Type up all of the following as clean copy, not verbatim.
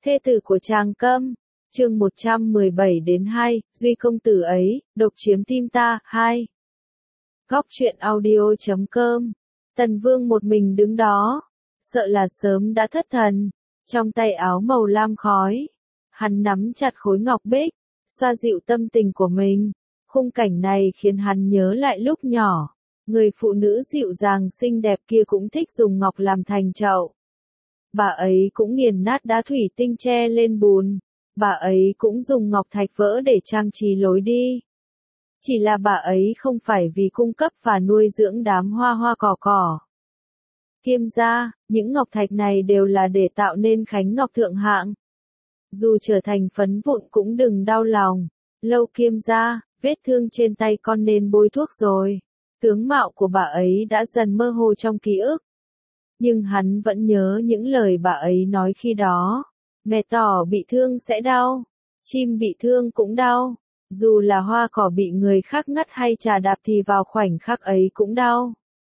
Thê tử của Tràng Câm, chương 117-2, Duy công tử ấy, độc chiếm tim ta, 2. Góc truyện audio.com. Tần Vương một mình đứng đó, sợ là sớm đã thất thần, trong tay áo màu lam khói. Hắn nắm chặt khối ngọc bích, xoa dịu tâm tình của mình. Khung cảnh này khiến hắn nhớ lại lúc nhỏ, người phụ nữ dịu dàng xinh đẹp kia cũng thích dùng ngọc làm thành chậu. Bà ấy cũng nghiền nát đá thủy tinh che lên bùn, bà ấy cũng dùng ngọc thạch vỡ để trang trí lối đi. Chỉ là bà ấy không phải vì cung cấp và nuôi dưỡng đám hoa hoa cỏ cỏ. Kiêm gia, những ngọc thạch này đều là để tạo nên khánh ngọc thượng hạng. Dù trở thành phấn vụn cũng đừng đau lòng. Lâu Kiêm gia, vết thương trên tay con nên bôi thuốc rồi. Tướng mạo của bà ấy đã dần mơ hồ trong ký ức. Nhưng hắn vẫn nhớ những lời bà ấy nói khi đó. Mẹ thỏ bị thương sẽ đau. Chim bị thương cũng đau. Dù là hoa cỏ bị người khác ngắt hay trà đạp thì vào khoảnh khắc ấy cũng đau.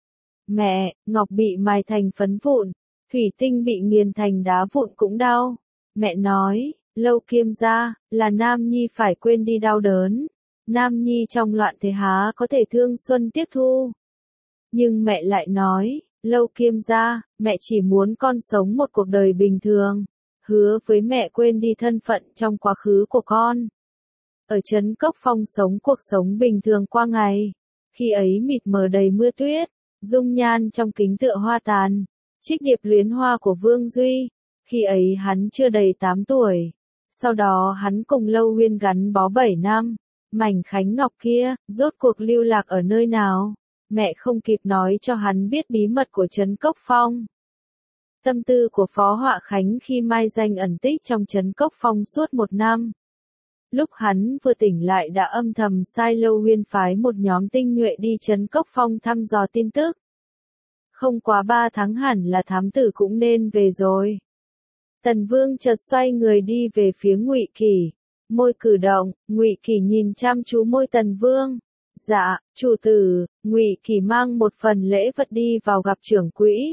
Mẹ, ngọc bị mài thành phấn vụn. Thủy tinh bị nghiền thành đá vụn cũng đau. Mẹ nói, Lâu Kiêm gia, là nam nhi phải quên đi đau đớn. Nam nhi trong loạn thế há có thể thương xuân tiếc thu. Nhưng mẹ lại nói, Lâu Kiêm gia, mẹ chỉ muốn con sống một cuộc đời bình thường. Hứa với mẹ quên đi thân phận trong quá khứ của con. Ở Trấn Cốc Phong sống cuộc sống bình thường qua ngày. Khi ấy mịt mờ đầy mưa tuyết, dung nhan trong kính tựa hoa tàn. Trích điệp luyến hoa của Vương Duy. Khi ấy hắn chưa đầy 8 tuổi. Sau đó hắn cùng Lâu Huyên gắn bó 7 năm. Mảnh khánh ngọc kia, rốt cuộc lưu lạc ở nơi nào? Mẹ không kịp nói cho hắn biết bí mật của Trấn Cốc Phong. Tâm tư của Phó Họa Khánh khi mai danh ẩn tích trong Trấn Cốc Phong suốt 1 năm. Lúc hắn vừa tỉnh lại đã âm thầm sai Lâu Huyên phái một nhóm tinh nhuệ đi Trấn Cốc Phong thăm dò tin tức. Không quá 3 tháng hẳn là thám tử cũng nên về rồi. Tần Vương chợt xoay người đi về phía Ngụy Kỷ. Môi cử động, Ngụy Kỷ nhìn chăm chú môi Tần Vương. Dạ, chủ tử. Ngụy Kỷ mang một phần lễ vật đi vào gặp trưởng quỹ.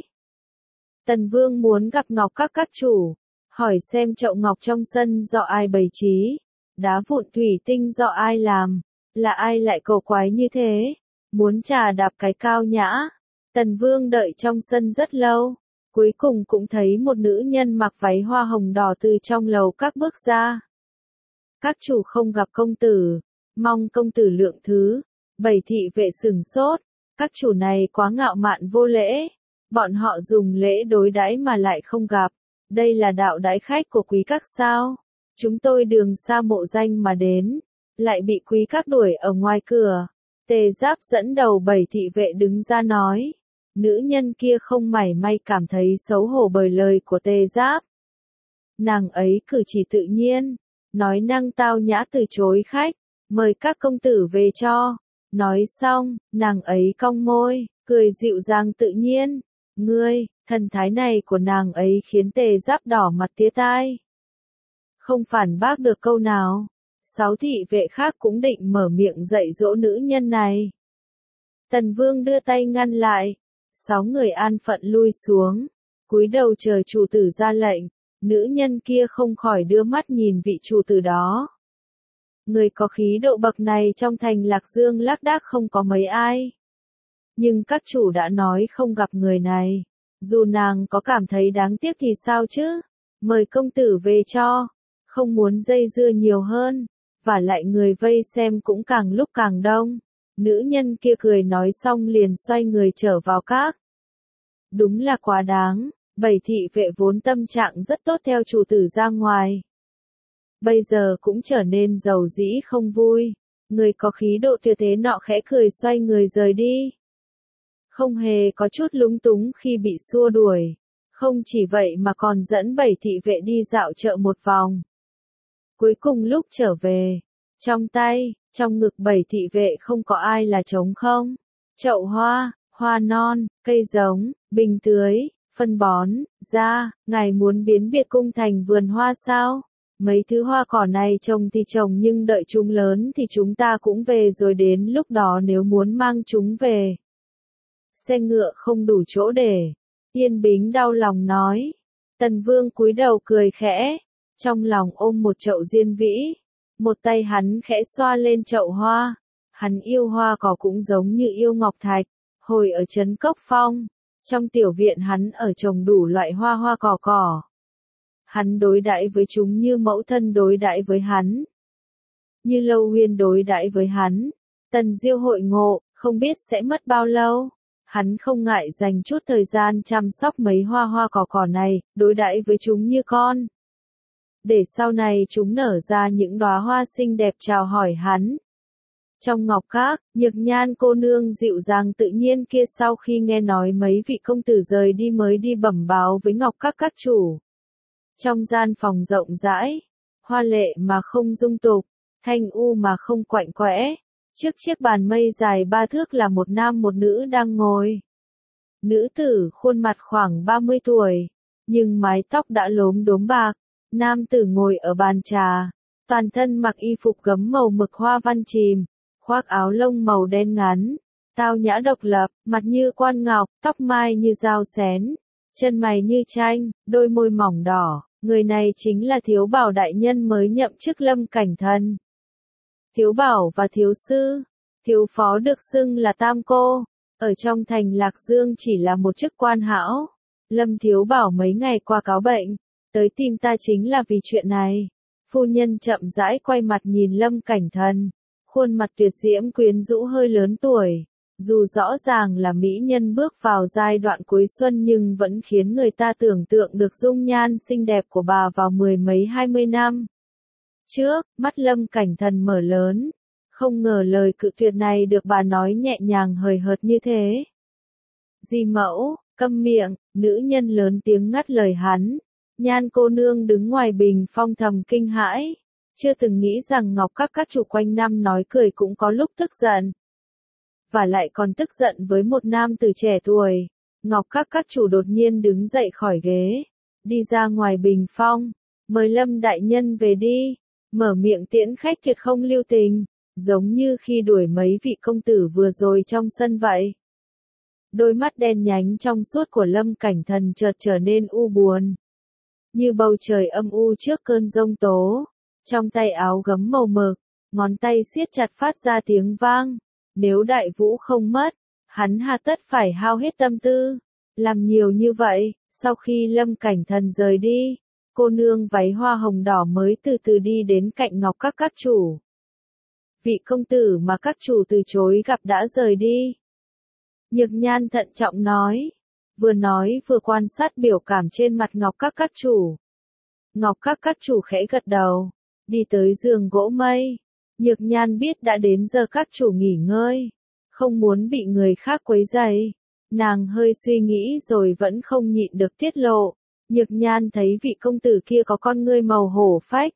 Tần Vương muốn gặp ngọc các chủ, hỏi xem chậu ngọc trong sân do ai bày trí, đá vụn thủy tinh do ai làm, là ai lại cầu quái như thế, muốn trà đạp cái cao nhã. Tần Vương đợi trong sân rất lâu, cuối cùng cũng thấy một nữ nhân mặc váy hoa hồng đỏ từ trong lầu các bước ra. Các chủ không gặp công tử, mong công tử lượng thứ. Bảy thị vệ sửng sốt, các chủ này quá ngạo mạn vô lễ. Bọn họ dùng lễ đối đãi mà lại không gặp. Đây là đạo đãi khách của quý các sao? Chúng tôi đường xa mộ danh mà đến, lại bị quý các đuổi ở ngoài cửa. Tề Giáp dẫn đầu 7 thị vệ đứng ra nói. Nữ nhân kia không mảy may cảm thấy xấu hổ bởi lời của Tề Giáp. Nàng ấy cử chỉ tự nhiên, nói năng tao nhã từ chối khách, mời các công tử về cho. Nói xong, nàng ấy cong môi, cười dịu dàng tự nhiên. Ngươi, thần thái này của nàng ấy khiến Tề Giáp đỏ mặt tía tai. Không phản bác được câu nào. 6 thị vệ khác cũng định mở miệng dạy dỗ nữ nhân này. Tần Vương đưa tay ngăn lại. 6 người an phận lui xuống, cúi đầu chờ chủ tử ra lệnh. Nữ nhân kia không khỏi đưa mắt nhìn vị chủ tử đó. Người có khí độ bậc này trong thành Lạc Dương lác đác không có mấy ai. Nhưng các chủ đã nói không gặp người này. Dù nàng có cảm thấy đáng tiếc thì sao chứ? Mời công tử về cho. Không muốn dây dưa nhiều hơn. Và lại người vây xem cũng càng lúc càng đông. Nữ nhân kia cười nói xong liền xoay người trở vào các. Đúng là quá đáng. 7 thị vệ vốn tâm trạng rất tốt theo chủ tử ra ngoài. Bây giờ cũng trở nên giàu dĩ không vui. Người có khí độ tuyệt thế nọ khẽ cười xoay người rời đi. Không hề có chút lúng túng khi bị xua đuổi. Không chỉ vậy mà còn dẫn 7 thị vệ đi dạo chợ một vòng. Cuối cùng lúc trở về, trong tay, trong ngực 7 thị vệ không có ai là trống không. Chậu hoa, hoa non, cây giống, bình tưới, phân bón, ngài muốn biến biệt cung thành vườn hoa sao? Mấy thứ hoa cỏ này trồng thì trồng nhưng đợi chúng lớn thì chúng ta cũng về rồi đến lúc đó nếu muốn mang chúng về. Xe ngựa không đủ chỗ để. Yên Bính đau lòng nói. Tần Vương cúi đầu cười khẽ. trong lòng ôm một chậu diên vĩ, một tay hắn khẽ xoa lên chậu hoa. Hắn yêu hoa cỏ cũng giống như yêu ngọc thạch, hồi ở trấn Cốc Phong, trong tiểu viện hắn ở trồng đủ loại hoa hoa cỏ cỏ. Hắn đối đãi với chúng như mẫu thân đối đãi với hắn, như Lâu Huyên đối đãi với hắn. Tần Diêu hội ngộ, không biết sẽ mất bao lâu. Hắn không ngại dành chút thời gian chăm sóc mấy hoa hoa cỏ cỏ này, đối đãi với chúng như con. Để sau này chúng nở ra những đóa hoa xinh đẹp chào hỏi hắn. Trong ngọc các, Nhược Nhan cô nương dịu dàng tự nhiên kia sau khi nghe nói mấy vị công tử rời đi mới đi bẩm báo với ngọc các chủ. Trong gian phòng rộng rãi, hoa lệ mà không dung tục, thanh u mà không quạnh quẽ, trước chiếc bàn mây dài 3 thước là một nam một nữ đang ngồi. Nữ tử khuôn mặt khoảng 30 tuổi, nhưng mái tóc đã lốm đốm bạc. Nam tử ngồi ở bàn trà, toàn thân mặc y phục gấm màu mực hoa văn chìm, khoác áo lông màu đen ngắn, tao nhã độc lập, mặt như quan ngọc, tóc mai như dao xén, chân mày như tranh, đôi môi mỏng đỏ. Người này chính là Thiếu Bảo đại nhân mới nhậm chức Lâm Cảnh Thần. Thiếu Bảo và Thiếu Sư, Thiếu Phó được xưng là Tam Cô, ở trong thành Lạc Dương chỉ là một chức quan hão. Lâm Thiếu Bảo mấy ngày qua cáo bệnh, tới tìm ta chính là vì chuyện này. Phu nhân chậm rãi quay mặt nhìn Lâm Cảnh Thần, khuôn mặt tuyệt diễm quyến rũ hơi lớn tuổi. Dù rõ ràng là mỹ nhân bước vào giai đoạn cuối xuân nhưng vẫn khiến người ta tưởng tượng được dung nhan xinh đẹp của bà vào 10 mấy 20 năm trước. Mắt Lâm Cảnh Thần mở lớn, không ngờ lời cự tuyệt này được bà nói nhẹ nhàng hời hợt như thế. Di mẫu, câm miệng, nữ nhân lớn tiếng ngắt lời hắn. Nhan cô nương đứng ngoài bình phong thầm kinh hãi, chưa từng nghĩ rằng ngọc các chủ quanh năm nói cười cũng có lúc tức giận. Và lại còn tức giận với một nam tử trẻ tuổi. Ngọc các chủ đột nhiên đứng dậy khỏi ghế, đi ra ngoài bình phong, mời Lâm đại nhân về đi, mở miệng tiễn khách tuyệt không lưu tình, giống như khi đuổi mấy vị công tử vừa rồi trong sân vậy. Đôi mắt đen nhánh trong suốt của Lâm Cảnh Thần chợt trở nên u buồn, như bầu trời âm u trước cơn giông tố. Trong tay áo gấm màu mực, ngón tay siết chặt phát ra tiếng vang. Nếu Đại Vũ không mất, hắn hà tất phải hao hết tâm tư làm nhiều như vậy. Sau khi Lâm Cảnh Thần rời đi, cô nương váy hoa hồng đỏ mới từ từ đi đến cạnh ngọc các chủ. Vị công tử mà các chủ từ chối gặp đã rời đi. Nhược Nhan thận trọng nói vừa quan sát biểu cảm trên mặt ngọc các chủ. Ngọc các chủ khẽ gật đầu, đi tới giường gỗ mây. Nhược Nhan biết đã đến giờ các chủ nghỉ ngơi, không muốn bị người khác quấy rầy. Nàng hơi suy nghĩ rồi vẫn không nhịn được tiết lộ. Nhược Nhan thấy vị công tử kia có con ngươi màu hổ phách.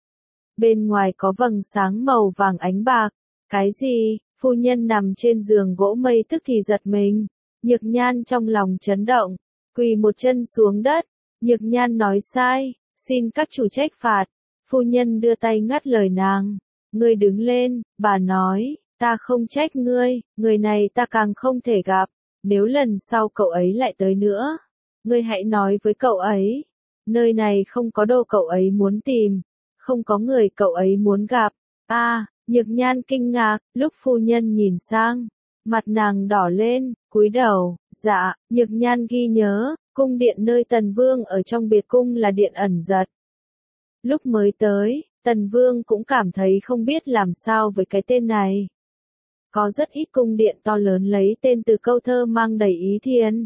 Bên ngoài có vầng sáng màu vàng ánh bạc. Cái gì? Phu nhân nằm trên giường gỗ mây tức thì giật mình. Nhược Nhan trong lòng chấn động, quỳ một chân xuống đất. Nhược Nhan nói sai, xin các chủ trách phạt. Phu nhân đưa tay ngắt lời nàng. Ngươi đứng lên, bà nói, ta không trách ngươi, người này ta càng không thể gặp. Nếu lần sau cậu ấy lại tới nữa, ngươi hãy nói với cậu ấy, nơi này không có đồ cậu ấy muốn tìm, không có người cậu ấy muốn gặp. Nhược Nhan kinh ngạc, lúc phu nhân nhìn sang, mặt nàng đỏ lên, cúi đầu. Dạ, Nhược Nhan ghi nhớ, cung điện nơi Tần Vương ở trong biệt cung là điện ẩn giật. Lúc mới tới, Tần Vương cũng cảm thấy không biết làm sao với cái tên này. Có rất ít cung điện to lớn lấy tên từ câu thơ mang đầy ý thiền.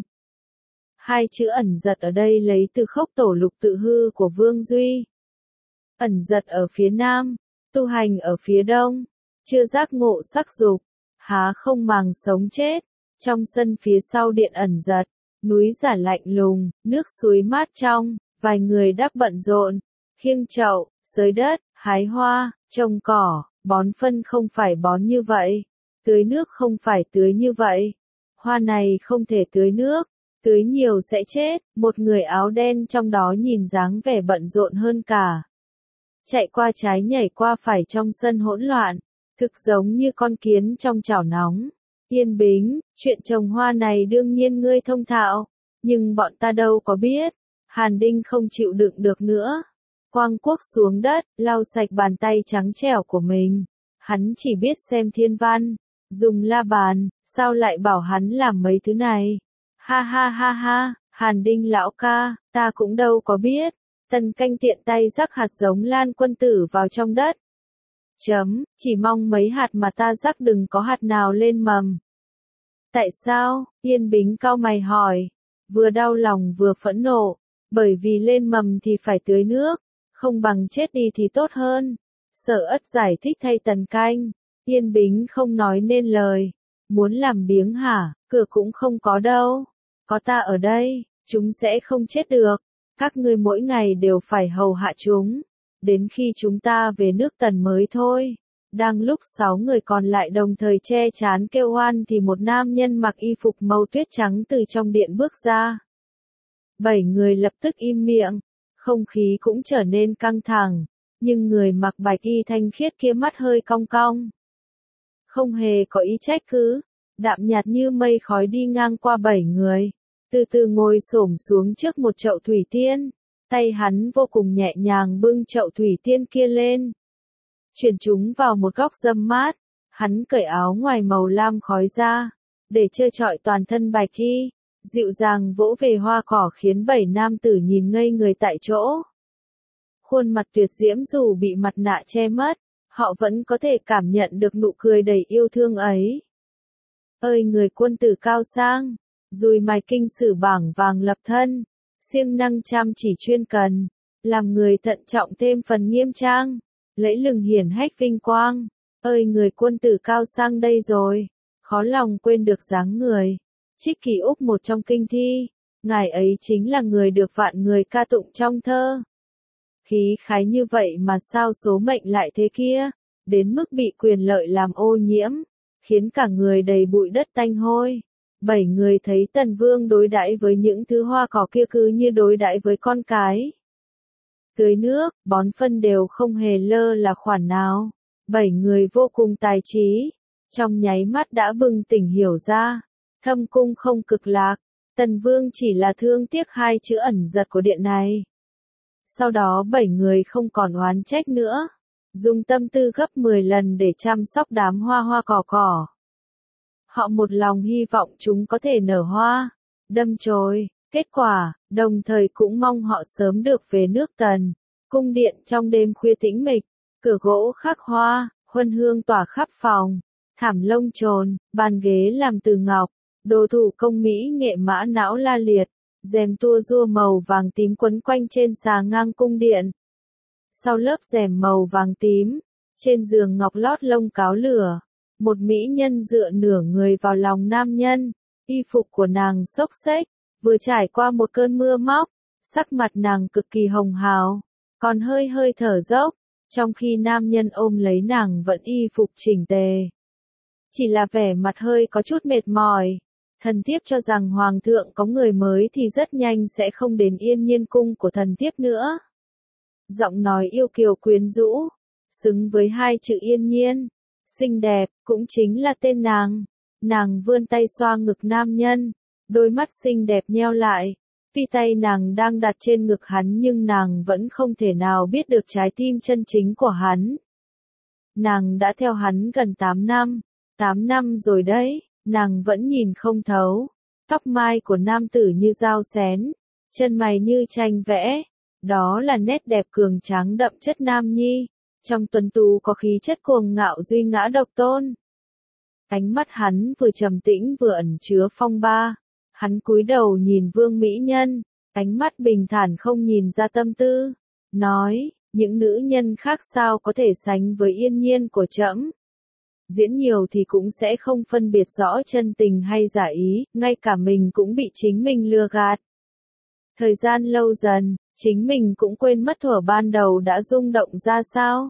Hai chữ ẩn giật ở đây lấy từ khốc tổ lục tự hư của Vương Duy. Ẩn giật ở phía nam, tu hành ở phía đông, chưa giác ngộ sắc dục, há không màng sống chết. Trong sân phía sau điện ẩn giật, núi giả lạnh lùng, nước suối mát trong, vài người đắc bận rộn, khiêng chậu, xới đất, hái hoa, trồng cỏ, bón phân không phải bón như vậy, tưới nước không phải tưới như vậy. Hoa này không thể tưới nước, tưới nhiều sẽ chết. Một người áo đen trong đó nhìn dáng vẻ bận rộn hơn cả. Chạy qua trái nhảy qua phải trong sân hỗn loạn, thực giống như con kiến trong chảo nóng. Yên Bính, chuyện trồng hoa này đương nhiên ngươi thông thạo, nhưng bọn ta đâu có biết. Hàn Đinh không chịu đựng được nữa, Quang Quốc xuống đất, lau sạch bàn tay trắng trẻo của mình. Hắn chỉ biết xem thiên văn, dùng la bàn, sao lại bảo hắn làm mấy thứ này? Ha ha ha ha, Hàn Đinh lão ca, ta cũng đâu có biết. Tần Canh tiện tay rắc hạt giống Lan Quân Tử vào trong đất. Chỉ mong mấy hạt mà ta rắc đừng có hạt nào lên mầm. Tại sao? Yên Bính cau mày hỏi. Vừa đau lòng vừa phẫn nộ. Bởi vì lên mầm thì phải tưới nước, không bằng chết đi thì tốt hơn. Sở Ất giải thích thay Tần Canh. Yên Bính không nói nên lời. Muốn làm biếng hả? Cửa cũng không có đâu. Có ta ở đây, chúng sẽ không chết được. Các ngươi mỗi ngày đều phải hầu hạ chúng. Đến khi chúng ta về nước Tần mới thôi. Đang lúc 6 người còn lại đồng thời che chán kêu oan thì một nam nhân mặc y phục màu tuyết trắng từ trong điện bước ra. 7 người lập tức im miệng, không khí cũng trở nên căng thẳng, nhưng người mặc bạch y thanh khiết kia mắt hơi cong cong. Không hề có ý trách cứ, đạm nhạt như mây khói đi ngang qua 7 người, từ từ ngồi xổm xuống trước một chậu thủy tiên, tay hắn vô cùng nhẹ nhàng bưng chậu thủy tiên kia lên. Chuyển chúng vào một góc râm mát, hắn cởi áo ngoài màu lam khói ra, để trơ trọi toàn thân bạch y, dịu dàng vỗ về hoa cỏ khiến 7 nam tử nhìn ngây người tại chỗ. Khuôn mặt tuyệt diễm dù bị mặt nạ che mất, họ vẫn có thể cảm nhận được nụ cười đầy yêu thương ấy. Ơi người quân tử cao sang, dùi mài kinh sử bảng vàng lập thân, siêng năng chăm chỉ chuyên cần, làm người thận trọng thêm phần nghiêm trang, lẫy lừng hiển hách vinh quang. Ơi người quân tử cao sang đây rồi, khó lòng quên được dáng người. Trích Kỳ Úc một trong kinh thi, ngài ấy chính là người được vạn người ca tụng trong thơ. Khí khái như vậy mà sao số mệnh lại thế kia, đến mức bị quyền lợi làm ô nhiễm, khiến cả người đầy bụi đất tanh hôi. 7 người thấy Tần Vương đối đãi với những thứ hoa cỏ kia cứ như đối đãi với con cái. Tưới nước, bón phân đều không hề lơ là khoản nào. 7 người vô cùng tài trí, trong nháy mắt đã bừng tỉnh hiểu ra. Thâm cung không cực lạc, Tần Vương chỉ là thương tiếc 2 chữ ẩn giật của điện này. Sau đó 7 người không còn oán trách nữa, dùng tâm tư gấp 10 lần để chăm sóc đám hoa cỏ. Họ một lòng hy vọng chúng có thể nở hoa, đâm chồi, kết quả, đồng thời cũng mong họ sớm được về nước Tần. Cung điện trong đêm khuya tĩnh mịch, cửa gỗ khắc hoa, huân hương tỏa khắp phòng, thảm lông trồn, bàn ghế làm từ ngọc, đồ thủ công mỹ nghệ mã não la liệt, rèm tua rua màu vàng tím quấn quanh trên xà ngang cung điện. Sau lớp rèm màu vàng tím, trên giường ngọc lót lông cáo lửa, một mỹ nhân dựa nửa người vào lòng nam nhân, y phục của nàng xốc xếch, vừa trải qua một cơn mưa móc, sắc mặt nàng cực kỳ hồng hào, còn hơi thở dốc, trong khi nam nhân ôm lấy nàng vẫn y phục chỉnh tề. Chỉ là vẻ mặt hơi có chút mệt mỏi. Thần thiếp cho rằng hoàng thượng có người mới thì rất nhanh sẽ không đến Yên Nhiên cung của thần thiếp nữa. Giọng nói yêu kiều quyến rũ, xứng với 2 chữ Yên Nhiên, xinh đẹp, cũng chính là tên nàng. Nàng vươn tay xoa ngực nam nhân, đôi mắt xinh đẹp nheo lại. Tuy tay nàng đang đặt trên ngực hắn nhưng nàng vẫn không thể nào biết được trái tim chân chính của hắn. Nàng đã theo hắn gần 8 năm, 8 năm rồi đấy. Nàng vẫn nhìn không thấu, tóc mai của nam tử như dao xén, chân mày như tranh vẽ, đó là nét đẹp cường tráng đậm chất nam nhi, trong tuấn tú có khí chất cuồng ngạo duy ngã độc tôn. Ánh mắt hắn vừa trầm tĩnh vừa ẩn chứa phong ba, hắn cúi đầu nhìn Vương mỹ nhân, ánh mắt bình thản không nhìn ra tâm tư, nói, những nữ nhân khác sao có thể sánh với Yên Nhiên của trẫm. Diễn nhiều thì cũng sẽ không phân biệt rõ chân tình hay giả ý, ngay cả mình cũng bị chính mình lừa gạt. Thời gian lâu dần, chính mình cũng quên mất thuở ban đầu đã rung động ra sao.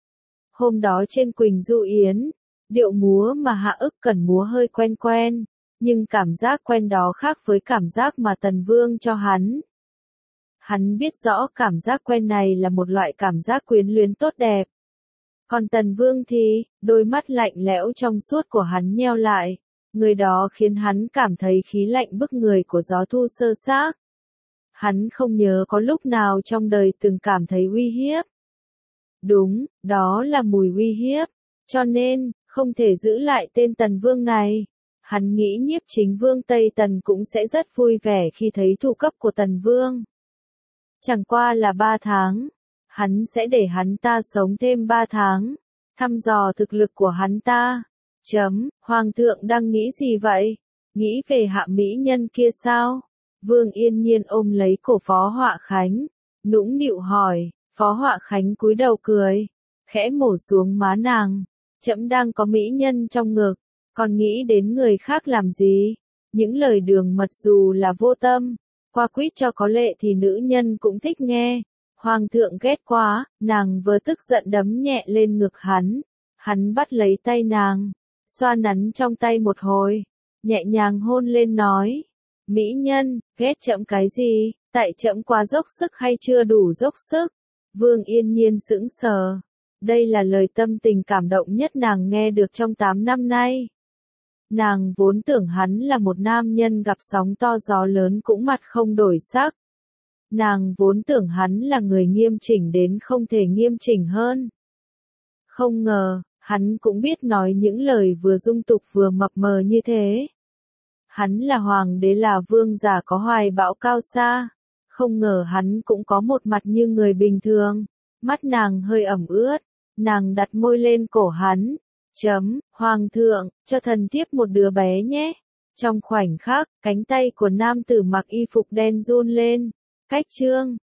Hôm đó trên Quỳnh Du Yến, điệu múa mà Hạ Ức Cẩn múa hơi quen, nhưng cảm giác quen đó khác với cảm giác mà Tần Vương cho hắn. Hắn biết rõ cảm giác quen này là một loại cảm giác quyến luyến tốt đẹp. Còn Tần Vương thì, đôi mắt lạnh lẽo trong suốt của hắn nheo lại, người đó khiến hắn cảm thấy khí lạnh bức người của gió thu sơ xác. Hắn không nhớ có lúc nào trong đời từng cảm thấy uy hiếp. Đúng, đó là mùi uy hiếp. Cho nên, không thể giữ lại tên Tần Vương này. Hắn nghĩ Nhiếp Chính Vương Tây Tần cũng sẽ rất vui vẻ khi thấy thủ cấp của Tần Vương. Chẳng qua là 3 tháng. Hắn sẽ để hắn ta sống thêm 3 tháng. Thăm dò thực lực của hắn ta. Hoàng thượng đang nghĩ gì vậy? Nghĩ về hạ mỹ nhân kia sao? Vương Yên Nhiên ôm lấy cổ Phó Họa Khánh. Nũng nịu hỏi. Phó Họa Khánh cúi đầu cười. Khẽ mổ xuống má nàng. Trẫm đang có mỹ nhân trong ngực. Còn nghĩ đến người khác làm gì? Những lời đường mật dù là vô tâm. Qua quýt cho có lệ thì nữ nhân cũng thích nghe. Hoàng thượng ghét quá. Nàng vừa tức giận đấm nhẹ lên ngực hắn. Hắn bắt lấy tay nàng. Xoa nắn trong tay một hồi. Nhẹ nhàng hôn lên nói. Mỹ nhân, ghét trẫm cái gì? Tại trẫm quá dốc sức hay chưa đủ dốc sức? Vương Yên Nhiên sững sờ. Đây là lời tâm tình cảm động nhất nàng nghe được trong 8 năm nay. Nàng vốn tưởng hắn là một nam nhân gặp sóng to gió lớn cũng mặt không đổi sắc. Nàng vốn tưởng hắn là người nghiêm chỉnh đến không thể nghiêm chỉnh hơn. Không ngờ, hắn cũng biết nói những lời vừa dung tục vừa mập mờ như thế. Hắn là hoàng đế, là vương giả có hoài bão cao xa. Không ngờ hắn cũng có một mặt như người bình thường. Mắt nàng hơi ẩm ướt. Nàng đặt môi lên cổ hắn. Hoàng thượng, cho thần tiếp một đứa bé nhé. Trong khoảnh khắc, cánh tay của nam tử mặc y phục đen run lên. Cách chương